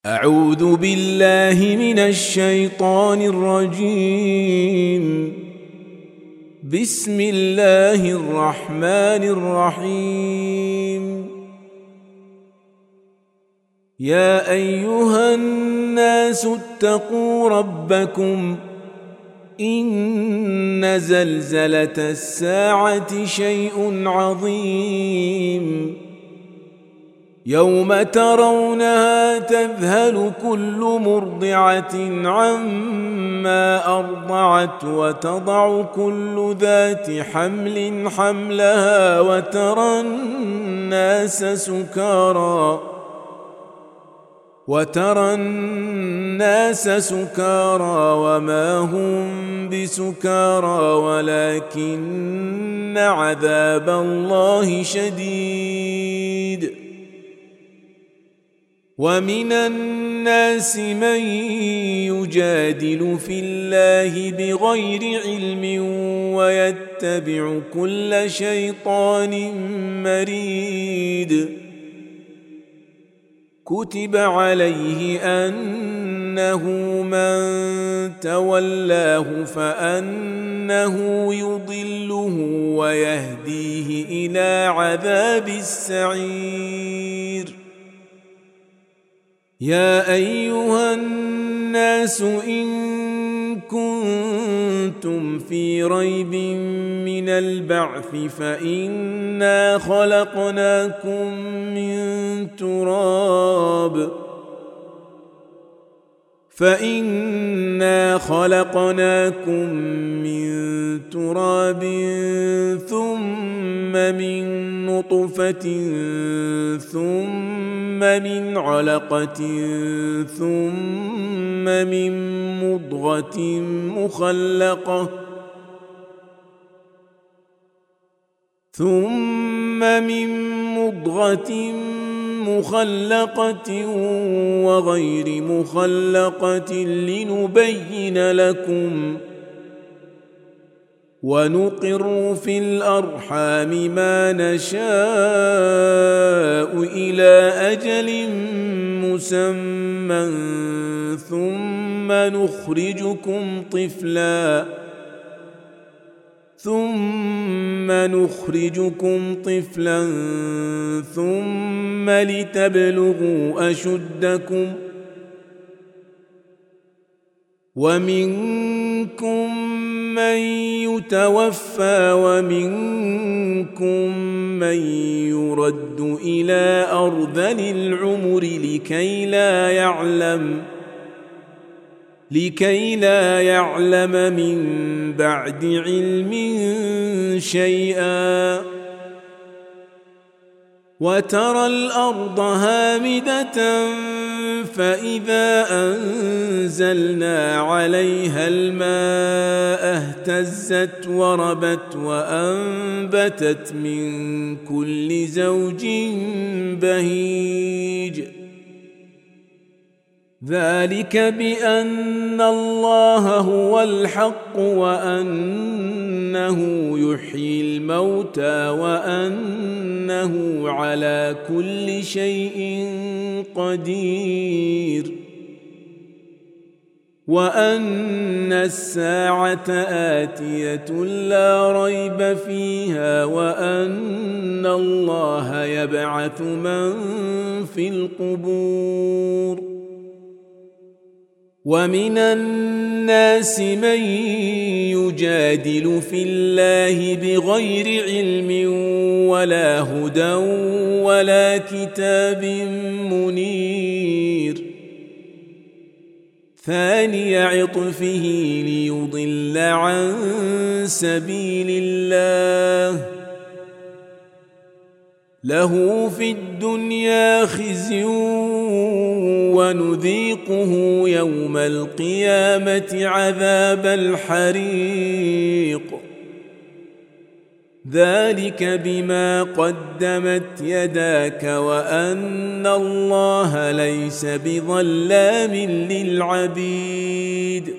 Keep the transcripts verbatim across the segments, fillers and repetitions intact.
أعوذ بالله من الشيطان الرجيم. بسم الله الرحمن الرحيم. يا أيها الناس اتقوا ربكم إن زلزلة الساعة شيء عظيم يوم ترونها تذهل كل مرضعة عما أرضعت وتضع كل ذات حمل حملها وترى الناس سكارى وترى الناس سكارى وما هم بسكارى ولكن عذاب الله شديد. ومن الناس من يجادل في الله بغير علم ويتبع كل شيطان مريد. كتب عليه أنه من تولاه فأنه يضله ويهديه إلى عذاب السعير. يا أيها الناس إن كنتم في ريب من البعث فإنا خلقناكم من تراب فإنا خلقناكم من تراب ثم من نطفة ثم من علقة ثم من مضغة مخلقة ثم من مضغة مخلقة وغير مخلقة لنبين لكم ونقر في الأرحام ما نشاء إلى أجل مسمى ثم نخرجكم طفلا ثم نخرجكم طفلا ثم لتبلغوا أشدكم ومنكم من يتوفى ومنكم من يرد إلى أرذل العمر لكي لا يعلم لكي لا يعلم من بعد علم شيئا. وترى الأرض هامدة فإذا أنزلنا عليها الماء اهتزت وربت وأنبتت من كل زوج بهيج. ذلك بأن الله هو الحق وأنه يحيي الموتى وأنه على كل شيء قدير وأن الساعة آتية لا ريب فيها وأن الله يبعث من في القبور. ومن الناس من يجادل في الله بغير علم ولا هدى ولا كتاب منير. ثاني عطفه ليضل عن سبيل الله له في الدنيا خزي ونذيقه يوم القيامة عذاب الحريق. ذلك بما قدمت يداك وأن الله ليس بظلام للعبيد.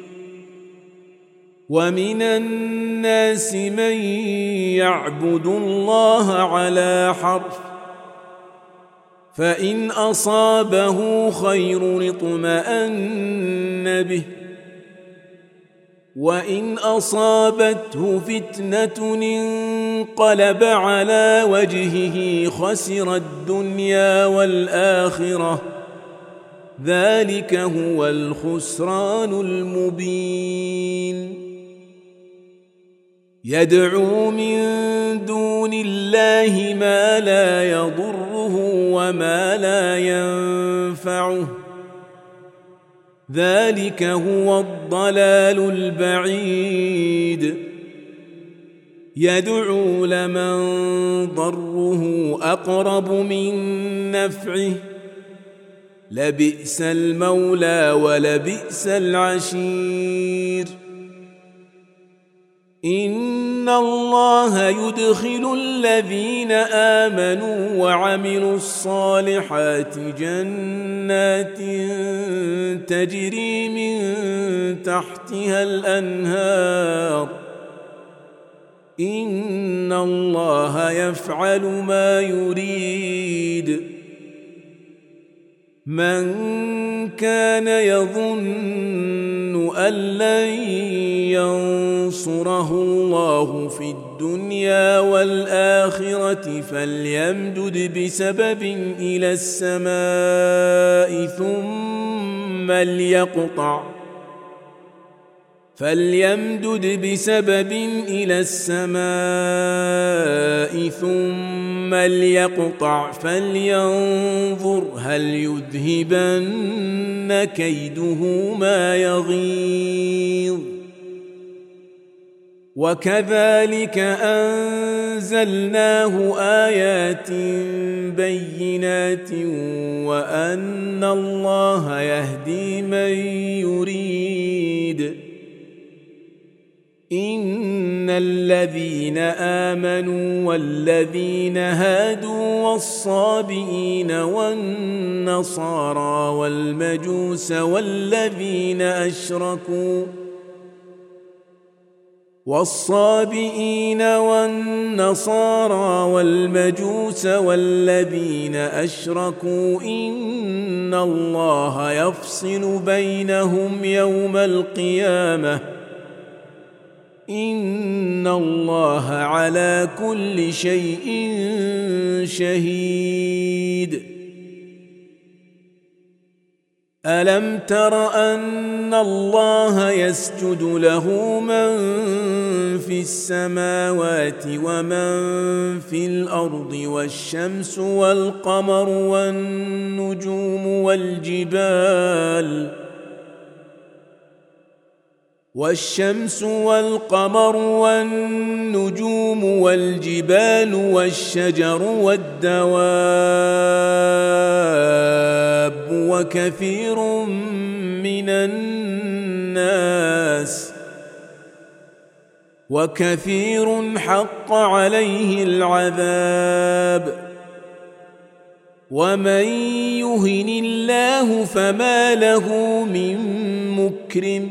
ومن الناس من يعبد الله على حرف فإن أصابه خير اطمأن به وإن أصابته فتنة انقلب على وجهه خسر الدنيا والآخرة ذلك هو الخسران المبين يدعو من دون الله ما لا يضره وما لا ينفعه ذلك هو الضلال البعيد يدعو لمن ضره أقرب من نفعه لبئس المولى ولبئس العشير إن الله يدخل الذين آمنوا وعملوا الصالحات جنات تجري من تحتها الأنهار إن الله يفعل ما يريد من كان يظن أن لن ينصره الله في الدنيا والآخرة فليمدد بسبب إلى السماء ثم ليقطع فليمدد بسبب إلى السماء ثم ليقطع فلينظر هل يذهبن كيده ما يغيظ وكذلك أنزلناه آيات بينات وأن الله يهدي من يريد إن الذين آمنوا والذين هادوا والصابئين والنصارى والمجوس والذين أشركوا والصابئين والنصارى والمجوس والذين أشركوا إن الله يفصل بينهم يوم القيامة إن الله على كل شيء شهيد ألم تر أن الله يسجد له من في السماوات ومن في الأرض والشمس والقمر والنجوم والجبال والشمس والقمر والنجوم والجبال والشجر والدواب وكثير من الناس وكثير حق عليه العذاب ومن يهن الله فما له من مكرم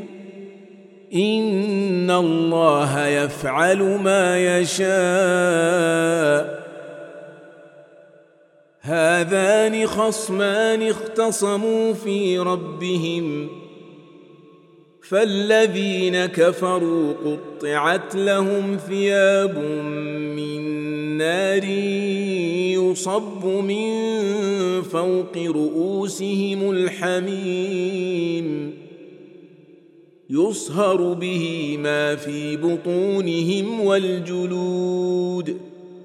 إن الله يفعل ما يشاء هذان خصمان اختصموا في ربهم فالذين كفروا قطعت لهم ثياب من نار يصب من فوق رؤوسهم الحميم يصهر به ما في بطونهم والجلود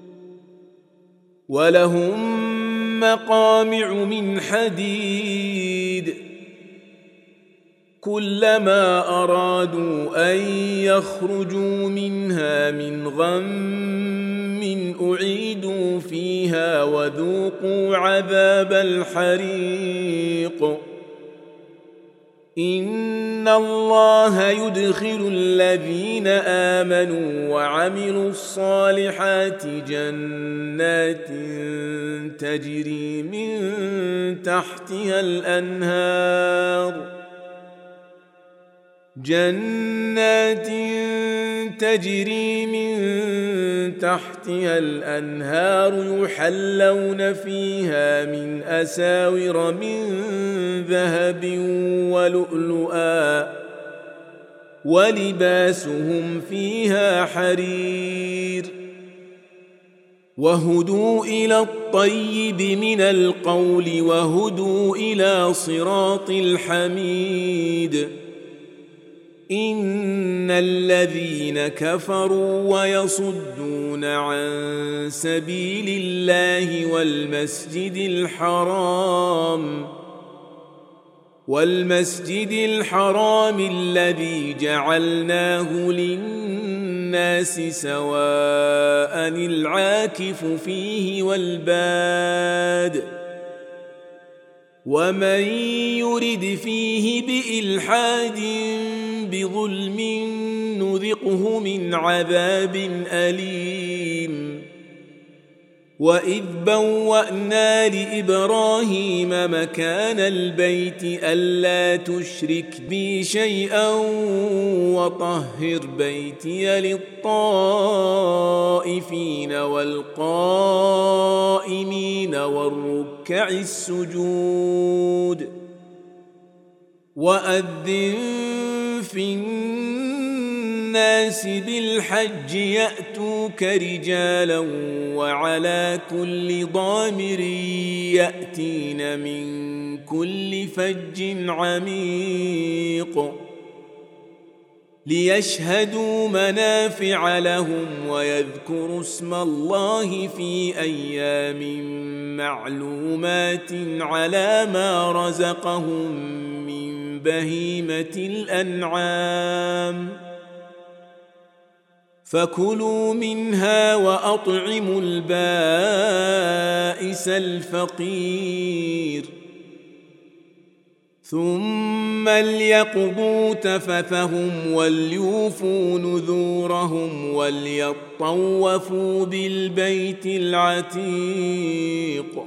ولهم مقامع من حديد كلما أرادوا أن يخرجوا منها من غم أعيدوا فيها وذوقوا عذاب الحريق إن الله يدخل الذين آمنوا وعملوا الصالحات جنات تجري من تحتها الأنهار جنات تجري من تحتها الأنهار يحلون فيها من أساور من ذهب ولؤلؤا ولباسهم فيها حرير وهدوا إلى الطيب من القول وهدوا إلى صراط الحميد إن الذين كفروا ويصدون عن سبيل الله والمسجد الحرام والمسجد الحرام الذي جعلناه للناس سواء العاكف فيه والباد ومن يرد فيه بإلحاد بظلم نذقه من عذاب أليم وإذ بوأنا لإبراهيم مكان البيت ألا تشرك بي شيئا وطهر بيتي للطائفين والقائمين والركع السجود وأذن في الناس بالحج يأتوك رجالا وعلى كل ضامر يأتين من كل فج عميق ليشهدوا منافع لهم ويذكروا اسم الله في أيام معلومات على ما رزقهم من بهيمة الأنعام فكلوا منها وأطعموا البائس الفقير ثم ليقضوا تفثهم وليوفوا نذورهم وليطوفوا بالبيت العتيق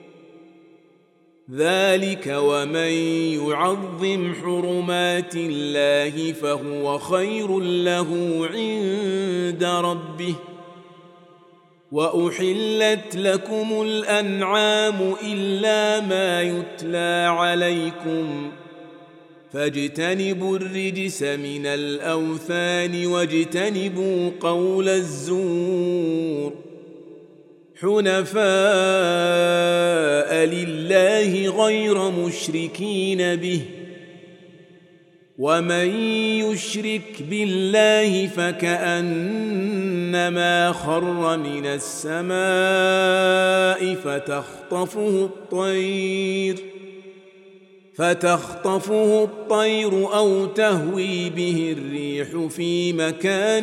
ذلك ومن يعظم حرمات الله فهو خير له عند ربه وأحلت لكم الأنعام إلا ما يتلى عليكم فاجتنبوا الرجس من الأوثان واجتنبوا قول الزور حنفاء لله غير مشركين به ومن يشرك بالله فكأنما خر من السماء فتخطفه الطير فتخطفه الطير أو تهوي به الريح في مكان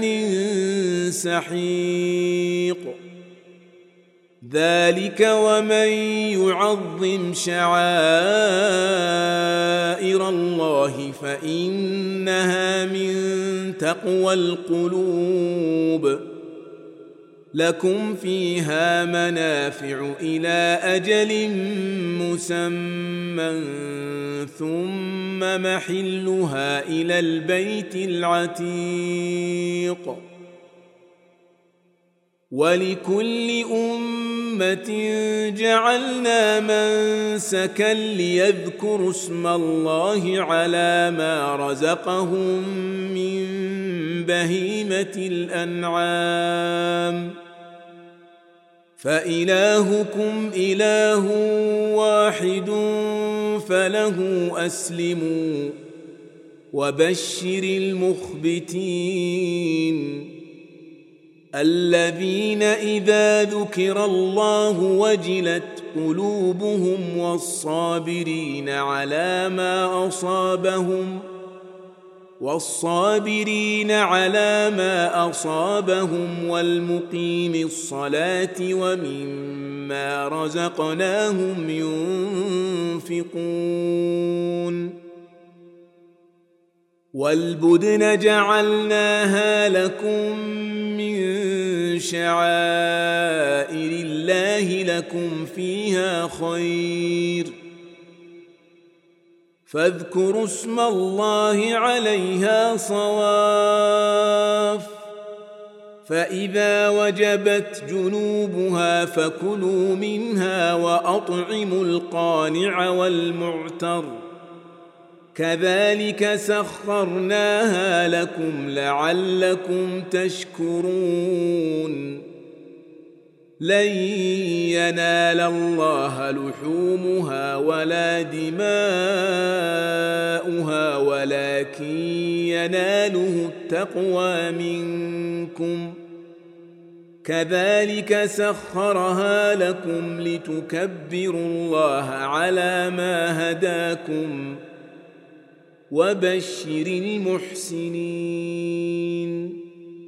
سحيق ذلك ومن يعظم شعائر الله فإنها من تقوى القلوب لكم فيها منافع إلى أجل مسمى ثم محلها إلى البيت العتيق ولكل أمة جعلنا منسكا ليذكروا اسم الله على ما رزقهم من بهيمة الأنعام فإلهكم إله واحد فله أسلموا وبشر المخبتين الذين إذا ذكر الله وجلت قلوبهم والصابرين على ما أصابهم والصابرين على ما أصابهم والمقيم الصلاة ومما رزقناهم ينفقون والبدن جعلناها لكم من شعائر الله لكم فيها خير فاذكروا اسم الله عليها صواف فإذا وجبت جنوبها فكلوا منها وأطعموا القانع والمعتر كذلك سخرناها لكم لعلكم تشكرون لن ينال الله لحومها ولا دماؤها ولكن يناله التقوى منكم كذلك سخرها لكم لتكبروا الله على ما هداكم وبشر المحسنين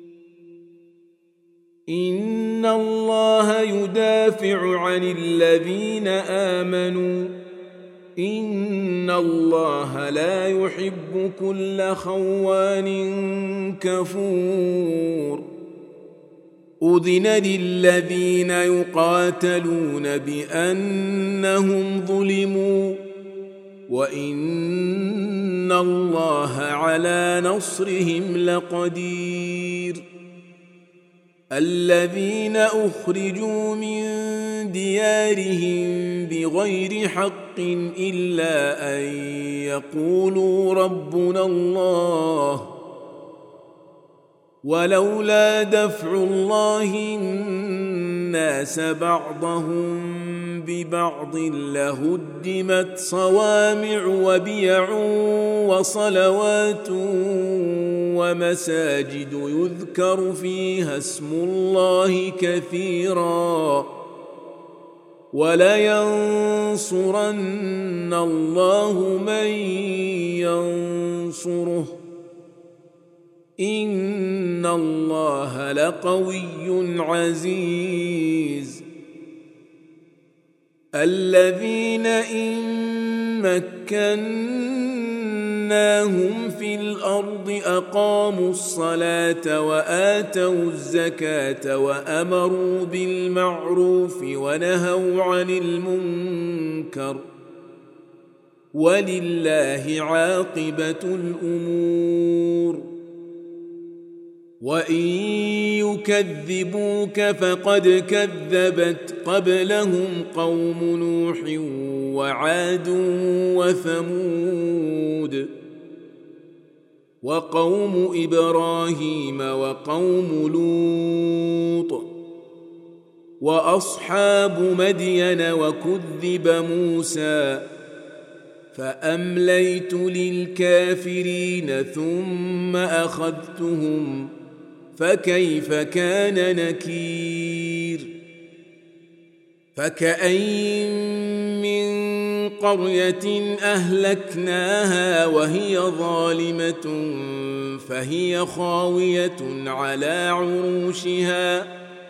إن الله يدافع عن الذين آمنوا إن الله لا يحب كل خوان كفور أذن للذين يقاتلون بأنهم ظلموا وإن الله على نصرهم لقدير الذين أخرجوا من ديارهم بغير حق إلا أن يقولوا ربنا الله ولولا دفع الله الناس بعضهم ببعض لهدمت صوامع وبيع وصلوات ومساجد يذكر فيها اسم الله كثيرا ولينصرن الله من ينصره إن الله لقوي عزيز الذين إن مكناهم في الأرض أقاموا الصلاة وآتوا الزكاة وأمروا بالمعروف ونهوا عن المنكر ولله عاقبة الأمور وإن يكذبوك فقد كذبت قبلهم قوم نوح وعاد وثمود وقوم إبراهيم وقوم لوط وأصحاب مدين وكذب موسى فأمليت للكافرين ثم أخذتهم فكيف كان نكير فكأين من قرية أهلكناها وهي ظالمة فهي خاوية على عروشها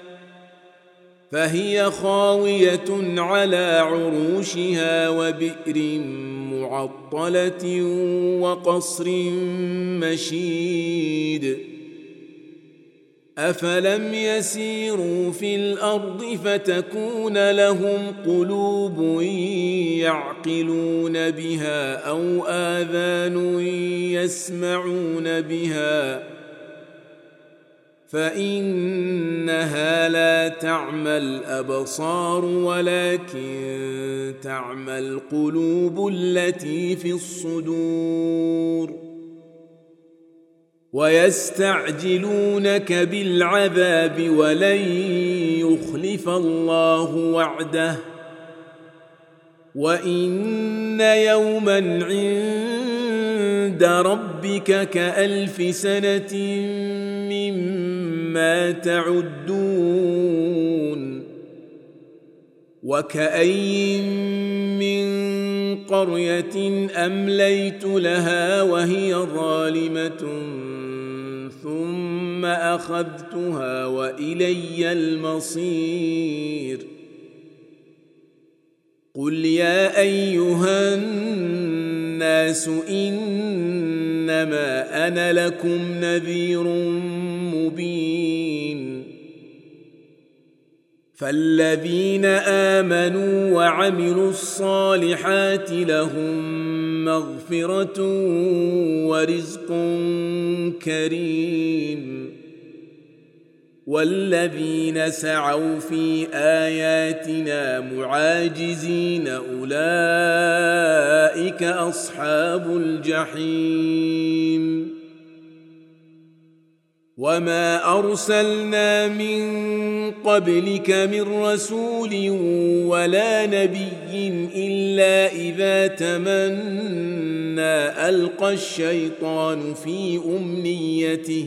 فهي خاوية على عروشها وبئر معطلة وقصر مشيد أفلم يسيروا في الأرض فتكون لهم قلوب يعقلون بها أو آذان يسمعون بها فإنها لا تعمى الأبصار ولكن تعمى القلوب التي في الصدور ويستعجلونك بالعذاب ولن يخلف الله وعده وإن يوما عند ربك كألف سنة مما تعدون وكأين من قرية أمليت لها وهي ظالمة ثم أخذتها وإلي المصير قل يا أيها الناس إنما أنا لكم نذير مبين فالذين آمنوا وعملوا الصالحات لهم مغفرة ورزق كريم والذين سعوا في آياتنا معاجزين أولئك أصحاب الجحيم وما أرسلنا من قبلك من رسول ولا نبي إلا إذا تمنى ألقى الشيطان في أمنيته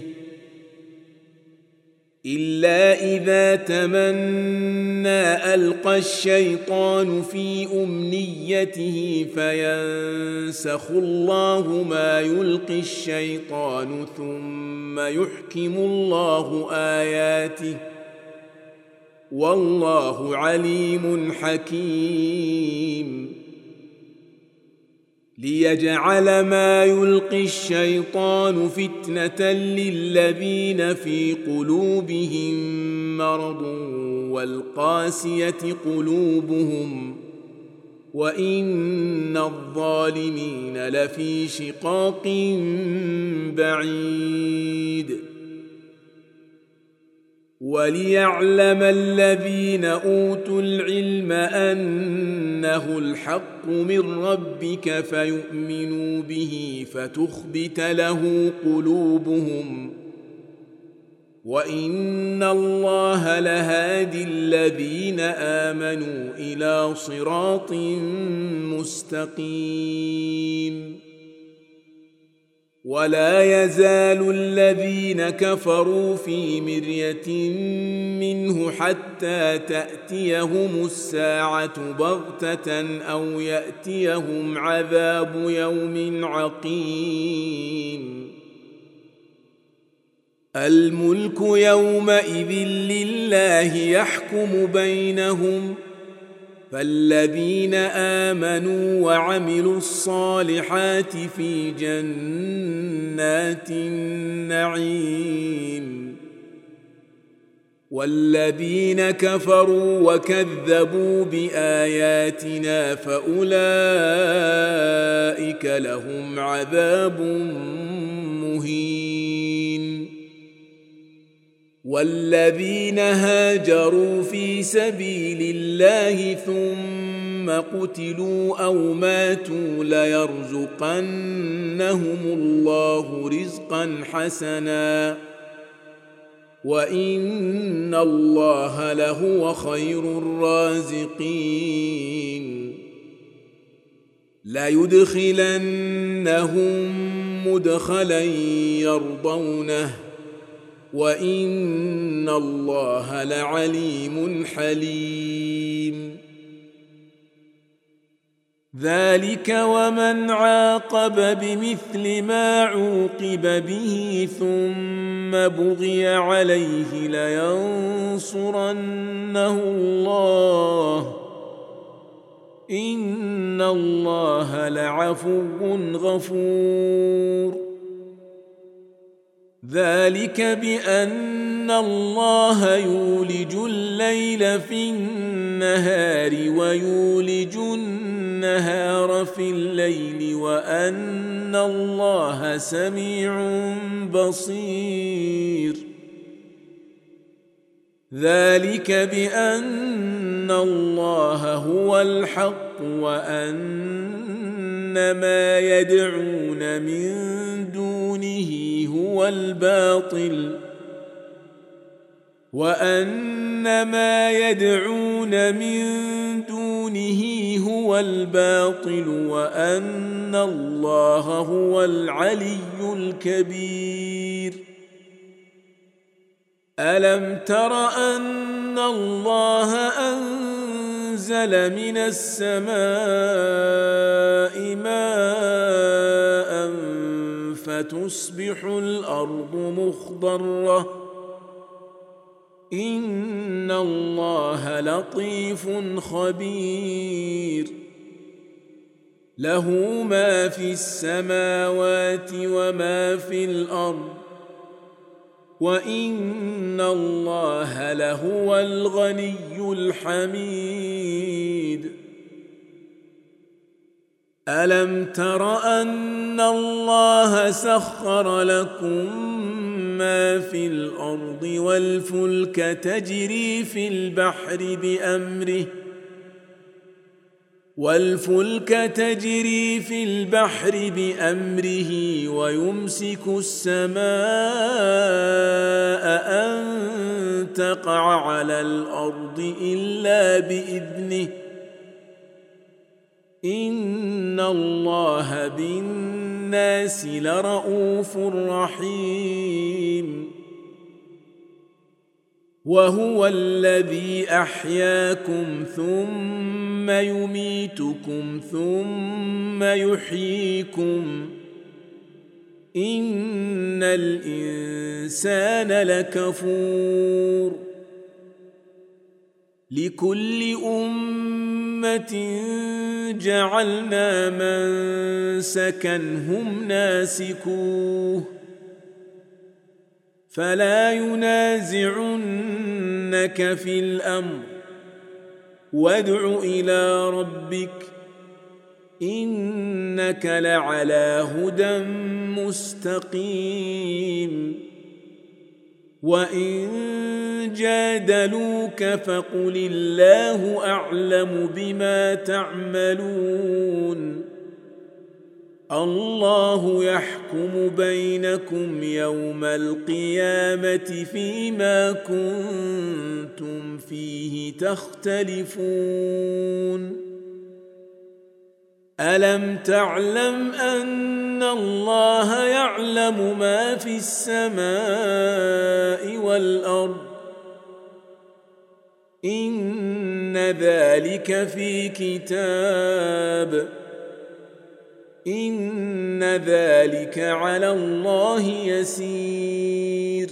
إلا إذا تمنى ألقى الشيطان في أمنيته فينسخ الله ما يلقي الشيطان ثم يحكم الله آياته والله عليم حكيم ليجعل ما يلقي الشيطان فتنة للذين في قلوبهم مرض والقاسية قلوبهم وإن الظالمين لفي شقاق بعيد وليعلم الذين أوتوا العلم أنه الحق من ربك فيؤمنوا به فتخبت له قلوبهم وإن الله لهادي الذين آمنوا إلى صراط مستقيم ولا يزال الذين كفروا في مرية منه حتى تأتيهم الساعة بغتة أو يأتيهم عذاب يوم عقيم الملك يومئذ لله يحكم بينهم فالذين آمنوا وعملوا الصالحات في جنات النعيم والذين كفروا وكذبوا بآياتنا فأولئك لهم عذاب مهين والذين هاجروا في سبيل الله ثم قتلوا أو ماتوا ليرزقنهم الله رزقا حسنا وإن الله لهو خير الرازقين ليدخلنهم مدخلا يرضونه وإن الله لعليم حليم ذلك ومن عاقب بمثل ما عوقب به ثم بغي عليه لينصرنه الله إن الله لعفو غفور ذلك بأن الله يولج الليل في النهار ويولج النهار في الليل وأن الله سميع بصير ذلك بأن الله هو الحق وأن ما يدعون من دونه هو الباطل وأن ما يدعون من دونه هو الباطل وأن الله هو العلي الكبير ألم تر أن الله أنزل من السماء ماء فتصبح الأرض مخضرة إن الله لطيف خبير له ما في السماوات وما في الأرض وإن الله لهو الغني الحميد ألم تر أن الله سخر لكم ما في الأرض والفلك تجري في البحر بأمره والفلك تجري في البحر بأمره ويمسك السماء أن تقع على الأرض إلا بإذنه إن الله بالناس لرءوف رحيم وهو الذي أحياكم ثم يميتكم ثم يحييكم إن الإنسان لكفور لكل أمة جعلنا منسكا هم ناسكوه فلا ينازعنك في الأمر وادع إلى ربك إنك لعلى هدى مستقيم وإن جادلوك فقل الله أعلم بما تعملون الله يحكم بينكم يوم القيامة فيما كنتم فيه تختلفون ألم تعلم أن الله يعلم ما في السماء والأرض إن ذلك في كتاب إن ذلك على الله يسير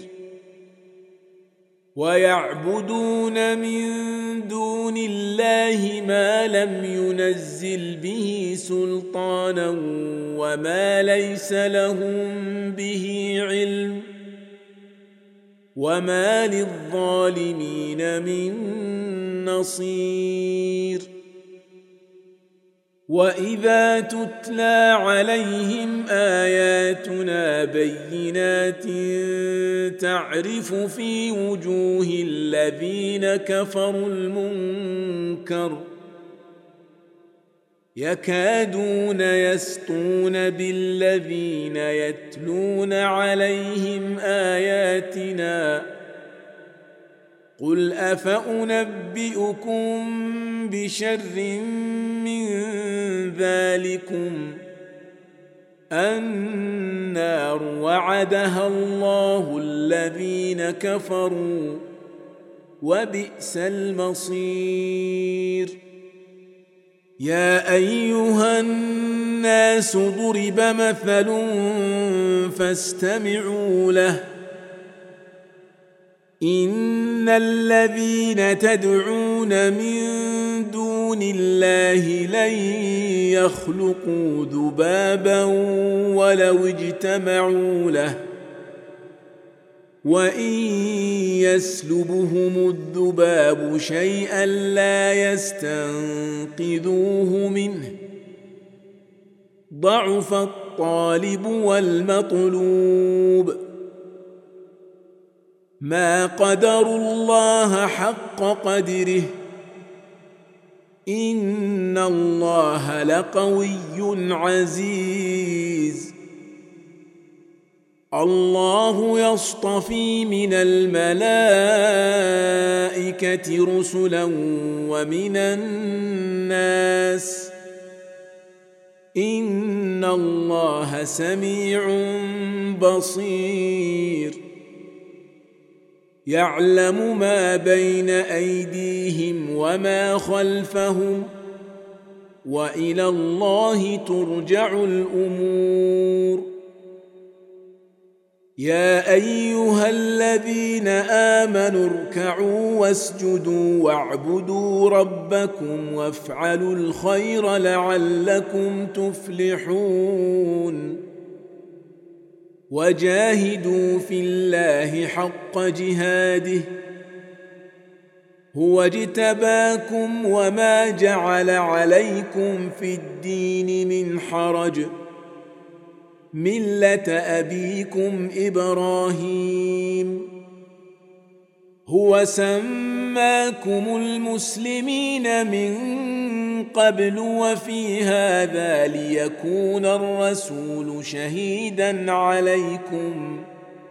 ويعبدون من دون الله ما لم ينزل به سلطانا وما ليس لهم به علم وما للظالمين من نصير وإذا تتلى عليهم آياتنا بينات تعرف في وجوه الذين كفروا المنكر يكادون يسطون بالذين يتلون عليهم آياتنا قل أفأنبئكم بشر من ذلكم النار وعدها الله الذين كفروا وبئس المصير يا أيها الناس ضرب مثل فاستمعوا له إن الذين تدعون من دون الله لن يخلقوا ذبابا ولو اجتمعوا له وإن يسلبهم الذباب شيئا لا يستنقذوه منه ضعف الطالب والمطلوب ما قدروا الله حق قدره إن الله لقوي عزيز الله يصطفي من الملائكة رسلا ومن الناس إن الله سميع بصير يعلم ما بين أيديهم وما خلفهم وإلى الله ترجع الأمور يا أيها الذين آمنوا اركعوا واسجدوا واعبدوا ربكم وافعلوا الخير لعلكم تفلحون وجاهدوا في الله حق جهاده هو اجتباكم وما جعل عليكم في الدين من حرج ملة أبيكم إبراهيم هو سماكم المسلمين من قبل وفي هذا ليكون الرسول شهيدا عليكم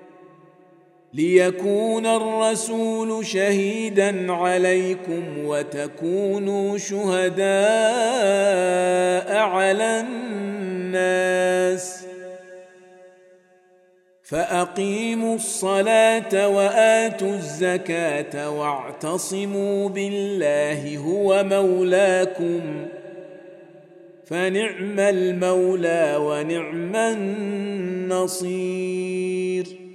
ليكون الرسول شهيدا عليكم وتكونوا شهداء على الناس فأقيموا الصلاة وآتوا الزكاة واعتصموا بالله هو مولاكم فنعم المولى ونعم النصير.